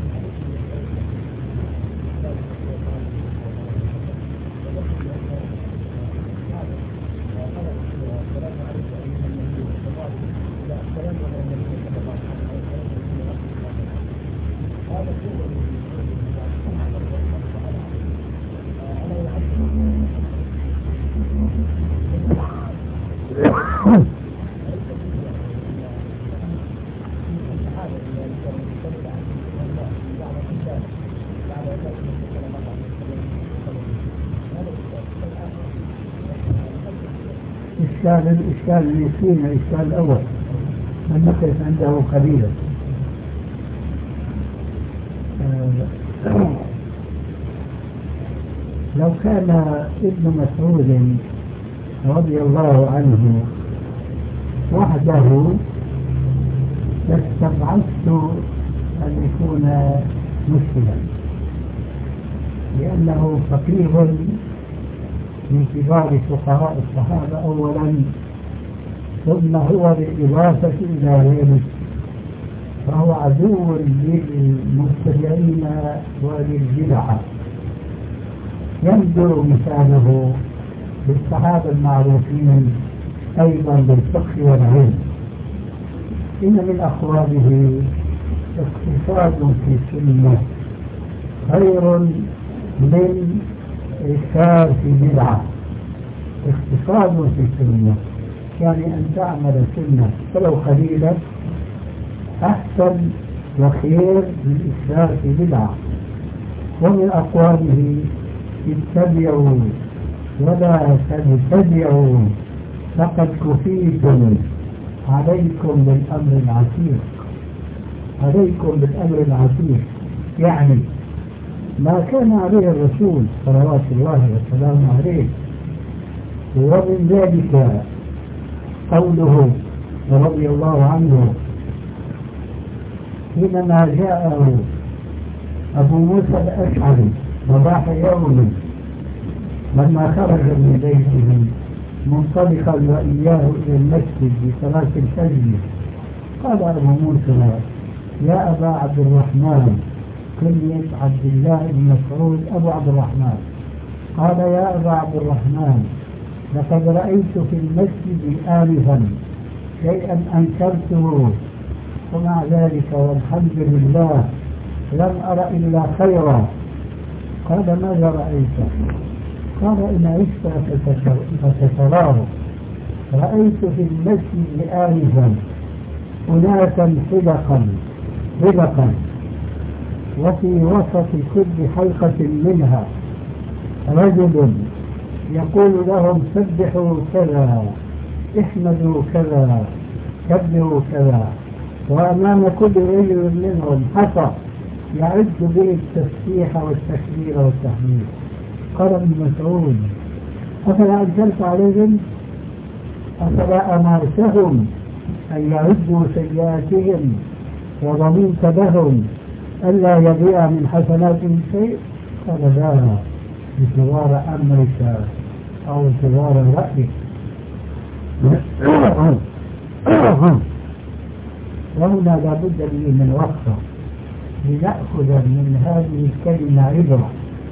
الإشكال اليسير من الإشكال الأول من نقف عنده قليلا. لو كان ابن مسعود رضي الله عنه وحده لاستبعدت أن يكون مشكلا، لأنه فقيه من كبار فقهاء الصحابة أولا، ثم هو بالإضافة إلى ذلك فهو عدو للمبتدعين وللبدعة. ينظر مثاله بالصحابة المعروفين أيضا بالفقه والعلم. إن من أقواله اقتصاد في السنة خير من إكثار في بدعة. اقتصاد في السنة يعني أن تعمل سنة ولو قليلا أحسن وخير من إكثار في بدعة. ومن أقواله اتبعوا ولا تبتدعوا فقد كفيتم، عليكم بالأمر العتيق. عليكم بالأمر العتيق يعني ما كان عليه الرسول صلوات الله وسلامه عليه. ومن ذلك قوله رضي الله عنه حينما جاءه أبو موسى الأشعري صباح يوم لما خرج من بيته منطلقا وإياه إلى المسجد بصلاة الفجر، قال أبو موسى يا أبا عبد الرحمن، كنية عبد الله بن مسعود أبو عبد الرحمن، قال يا أبا عبد الرحمن لقد رأيت في المسجد آنفا شيئا أنكرته، ومع ذلك والحمد لله لم أرى إلا خيرا. قال ماذا رأيت؟ قال إن عشت فتتراه. رأيت في المسجد آنفا أناسا حلقا حلقا وفي وسط كل حلقة منها رجل يقول لهم سبحوا كذا، احمدوا كذا، كبروا كذا، وأمام كل رجل منهم حصى يعد به التسبيح والتكبير والتحميد. قال ابن مسعود أفلا أنزلت عليهم؟ أفلا أمرتهم أن يعدوا سيئاتهم وضمنت لهم ألا يضيع من حسناتهم شيء؟ قال لا، انتظار أمرك أو انتظار رأيك. وهنا لابد لي من وقفة لنأخذ من هذه الكلمة عبرة،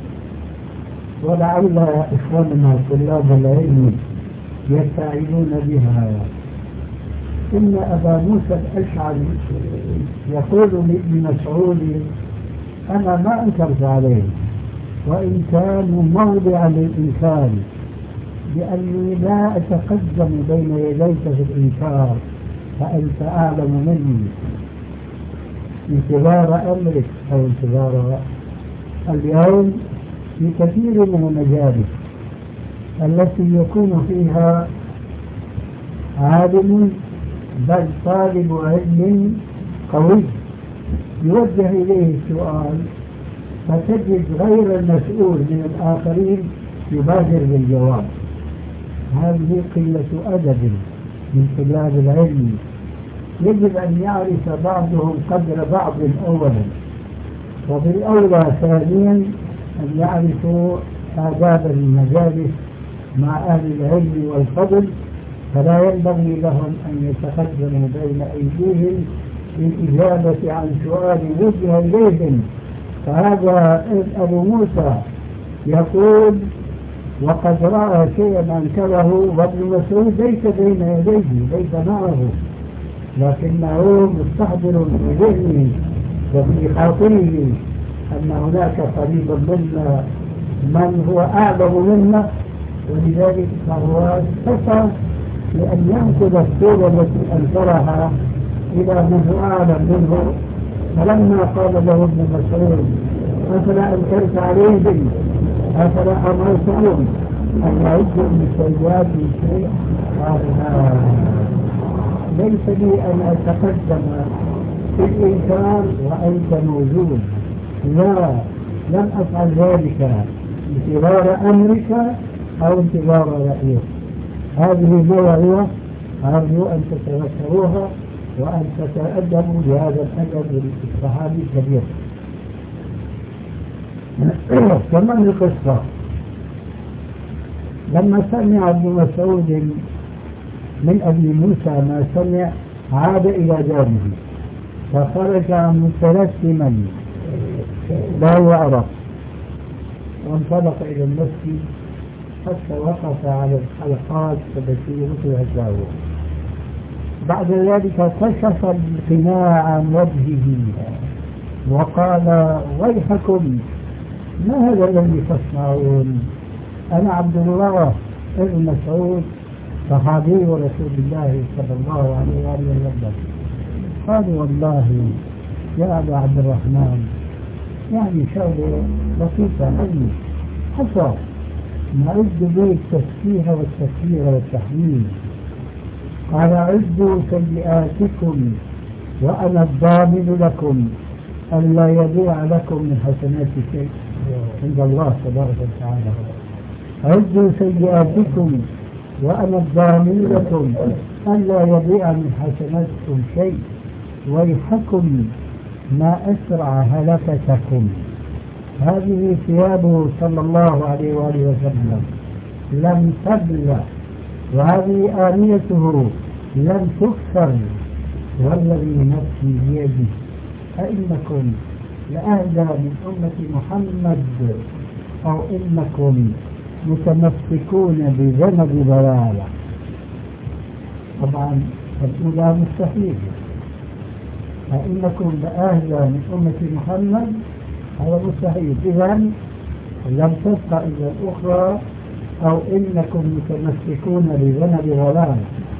ولعل إخواننا طلاب العلم يستعينون بها. إن أبا موسى الأشعري يقول لابن مسعود أنا ما أنكرت عليه وإن كانوا موضعا للإنكار، لأني لا أتقدم بين يديك في الإنكار فأنت أعلم مني. انتظار أمرك أو انتظار اليوم في كثير من المجالس التي يكون فيها عالم بل طالب علم قوي يوجه إليه السؤال، فتجد غير المسؤول من الآخرين يبادر بالجواب. هذه قلة أدب من طلاب العلم. يجب أن يعرف بعضهم قدر بعض أولا، وبالأولى ثانيا أن يعرفوا آداب المجالس مع أهل العلم والفضل، فلا ينبغي لهم أن يتقدموا بين أيديهم للإجابة عن سؤال وجه إليهم. فهذا أبو موسى يقول وقد رأى شيئا أنكره وابن مسعود ليس بين يديه ليس معه، لكنه مستحضر في ذهنه وفي خاطره أن هناك قريب منا من هو أعلم منا، ولذلك فهو اكتفى لأن ينقل الصورة التي أنكرها إلى من هو أعلم منه. فلما قال له ابن مسعود أفلا أنكرت عليهم أفلا أمرتهم أن يعدوا من سيئات شيء؟ قال ليس لي أن أتقدم في الإنكار وأنت موجود، لا، لم أفعل ذلك انتظار أمرك أو انتظار رأيك. هذه موعظة أرجو أن تتذكروها وأن تتأدبوا بهذا الأدب الصحابي الكبير. كمان القصة لما سمع ابن مسعود من أبي موسى ما سمع عاد إلى داره فخرج متلثما لا يعرف وانطلق إلى المسجد حتى وقف على الحلقات التي رفعت له. بعد ذلك كشف القناع عن وجهه وقال ويحكم ما هذا الذي تصنعون؟ أنا عبد الله ابن مسعود صحابي رسول الله صلى الله عليه وآله وسلم. قالوا والله يا أبا عبد الرحمن يعني شغله بسيطة عني حصل نعد به التسبيح والتكبير والتحميد. قال عدوا سيئاتكم وأنا الضامن لكم ألا يضيع لكم من حسنات شيء عند الله تبارك وتعالى. عدوا سيئاتكم وأنا الضامن لكم ألا يضيع من حسناتكم شيء ويحكم ما أسرع هلكتكم. هذه ثيابه صلى الله عليه وآله وسلم لم تبلى وهذه آنيته لم تكسر والذي نفسي بيده أئنكم لأهدى من أمة محمد أو إنكم متمسكون بذنب ضلالة. طبعا الأولى مستحيل. أئنكم لأهدى من أمة محمد هذا مستحيل. إذا لم تبقى إلا الأخرى أو إنكم متمسكون بذنب ضلالة.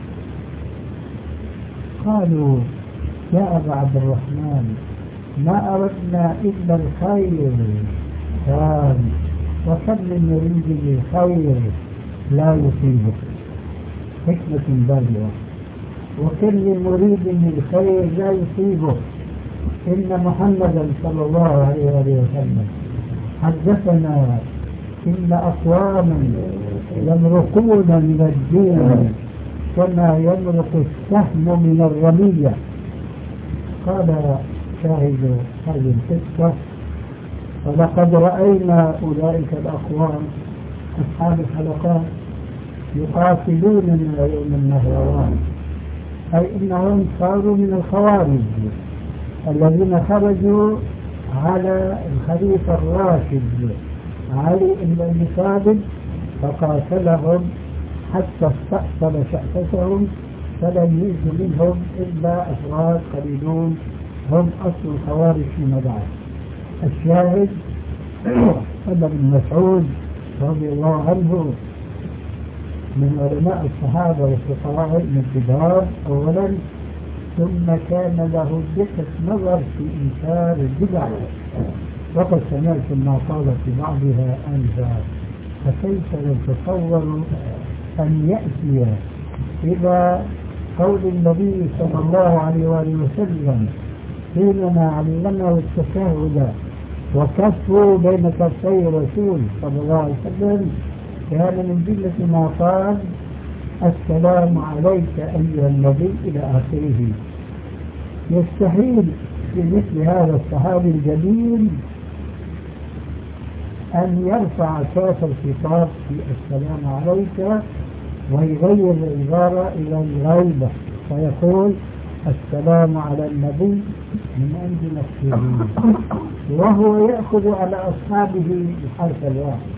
قالوا يا أبا عبد الرحمن ما أردنا إلا الخير. قال وكم من يريد بالخير لا يصيبه حكمة بالغة وكل مريد بالخير لا يصيبه. إن محمدا صلى الله عليه وسلم حدثنا إن أقواما يمرقون من الدين كما يمرق السهم من الرمية. قال شاهد هذه القصة ولقد رأينا أولئك الأقوام أصحاب الحلقات يقاتلوننا يوم النهروان، أي إنهم صاروا من الخوارج الذين خرجوا على الخليفة الراشد علي بن أبي طالب فقاتلهم حتى استأصل شأفتهم فلم يجد منهم إلا أفراد قليلون هم أصل الخوارج فيما بعد. الشاهد أن ابن مسعود رضي الله عنه من علماء الصحابة والفقهاء من الكبار أولا، ثم كان له دقة نظر في إنكار البدع وقد سمعت ما قال في بعضها أنفا. فكيف يتصور أن يأتي إلى قول النبي صلى الله عليه وآله وسلم حينما علمه التشهد وكفوا بين كفي الرسول صلى الله عليه وسلم كان من جملة ما قال السلام عليك أيها النبي إلى آخره. يستحيل في مثل هذا الصحابي الجليل أن يرفع كاف الخطاب في السلام عليك ويغير العبارة إلى الغيبة فيقول السلام على النبي من عند نفسه وهو يأخذ على أصحابه بحرف الواحد.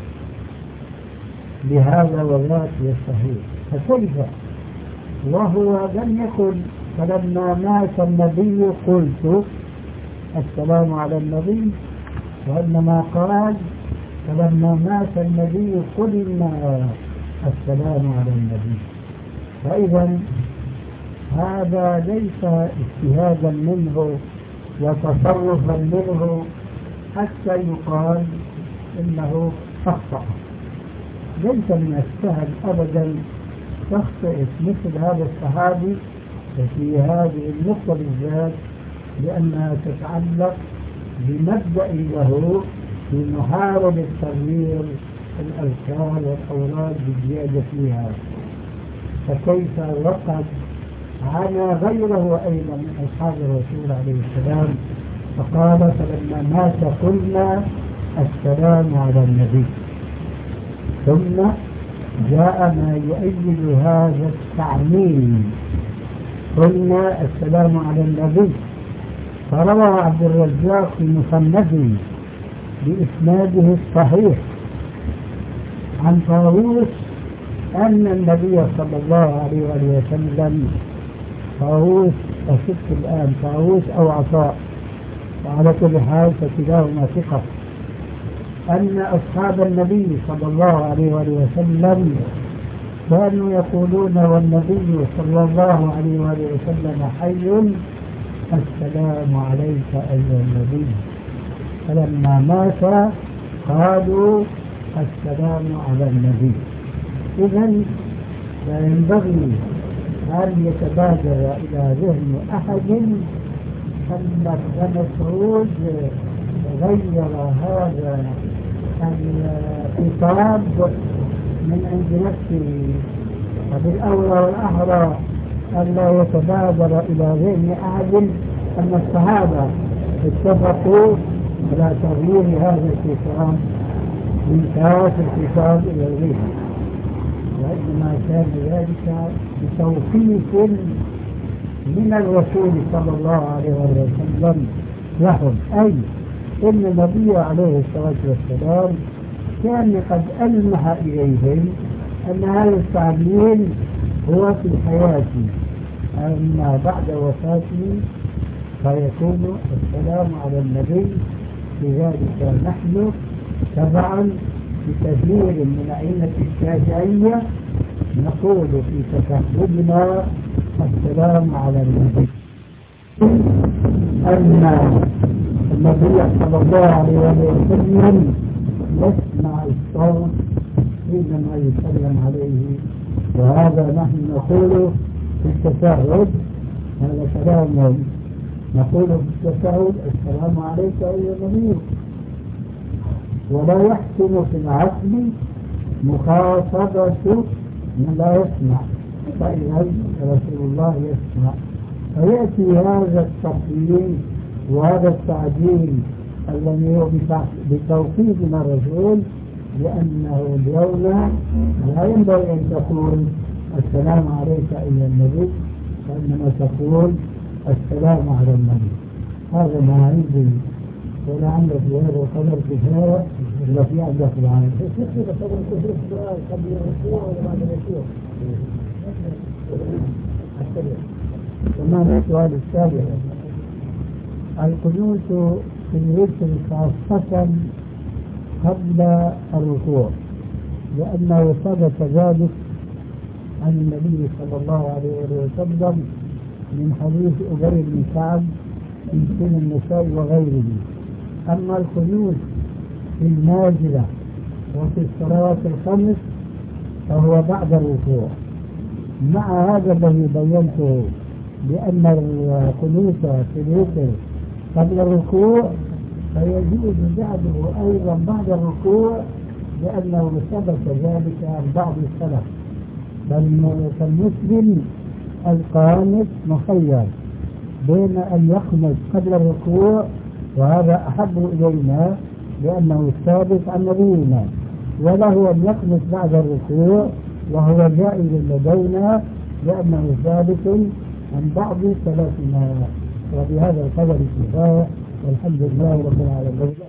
بهذا وذاك يستحيل. فكيف وهو لم يقل فلما مات النبي قلت السلام على النبي، وإنما قال فلما مات النبي قلنا السلام على النبي. فإذا هذا ليس اجتهادا منه وتصرفا منه حتى يقال إنه أخطأ. ليس من السهل أبدا تخطئ مثل هذا الصحابي في هذه النقطة بالذات لأنها تتعلق بمبدأ له في محاربة تغيير الأذكار والأوراد بالزيادة فيها. فكيف وقد عانى غيره أيضا من أصحاب الرسول عليه السلام فقال فلما مات قلنا السلام على النبي. ثم جاء ما يؤيد هذا التعميم، قلنا السلام على النبي، فروى عبد الرزاق في مصنفه بإسناده الصحيح عن طاووس أن النبي صلى الله عليه وسلم، طاووس أشك الآن طاووس أو عطاء وعلى كل حال فكلاهما ثقة، أن أصحاب النبي صلى الله عليه وسلم كانوا يقولون والنبي صلى الله عليه وسلم حي السلام عليك أيها النبي، فلما مات قالوا السلام على النبي. إذن لا ينبغي أن يتبادر إلى ذهن أحد أن ابن مسعود غير هذا الخطاب من عند نفسه، وبالأولى والأحرى أن لا يتبادر إلى ذهن أحد أن الصحابة اتفقوا على تغيير هذا الخطاب من كاف الخطاب إلى غيره، وإنما كان ذلك بتوقيف من الرسول صلى الله عليه وسلم لهم، أي إن النبي عليه الصلاة والسلام كان قد ألمح إليهم أن هذا التعبير هو في حياته، أما بعد وفاته فيكون السلام على النبي. لذلك نحن تبعا بكثير من أئمة الشافعية نقول في تشهدنا السلام على النبي، أن النبي صلى الله عليه وسلم يسمع الصوت حينما يسلم عليه، وهذا نحن نقول في التشهد، هذا كلام نقول في التشهد السلام عليك أيها النبي، ولا يحسن في العقل مخاطبة من لا يسمع، فإذا رسول الله يسمع، فيأتي هذا التقييم وهذا التعديل الذي هو بتوقيف من الرسول، لأنه اليوم لا ينبغي أن تقول السلام عليك أيها النبي، وإنما تقول السلام على النبي. هذا ما عندي، ولا عندك في هذا القدر كفاية ولا في عندك معايا قبل الركوع ولا بعد الركوع. تمام. السؤال السابع، القنوت في الوتر خاصة قبل الركوع، لأنه ثبت ذلك عن النبي صلى الله عليه وسلم من حديث أبي بن كعب في سنن النساء وغيره. أما القنوت في النازلة وفي الصلوات الخمس فهو بعد الركوع، مع هذا الذي بينته لأن القنوت في الوتر قبل الركوع فيجوز بعده أيضا بعد الركوع، لأنه ثبت ذلك عن بعض السلف. فالمسلم القانت مخير بين أن يقنت قبل الركوع، وهذا أحب إلينا لأنه ثابت عن نبينا، وله أن يقنت بعد الركوع وهو جائز لدينا لأنه ثابت عن بعض سلفنا. وبهذا القدر كفاية، والحمد لله رب العالمين.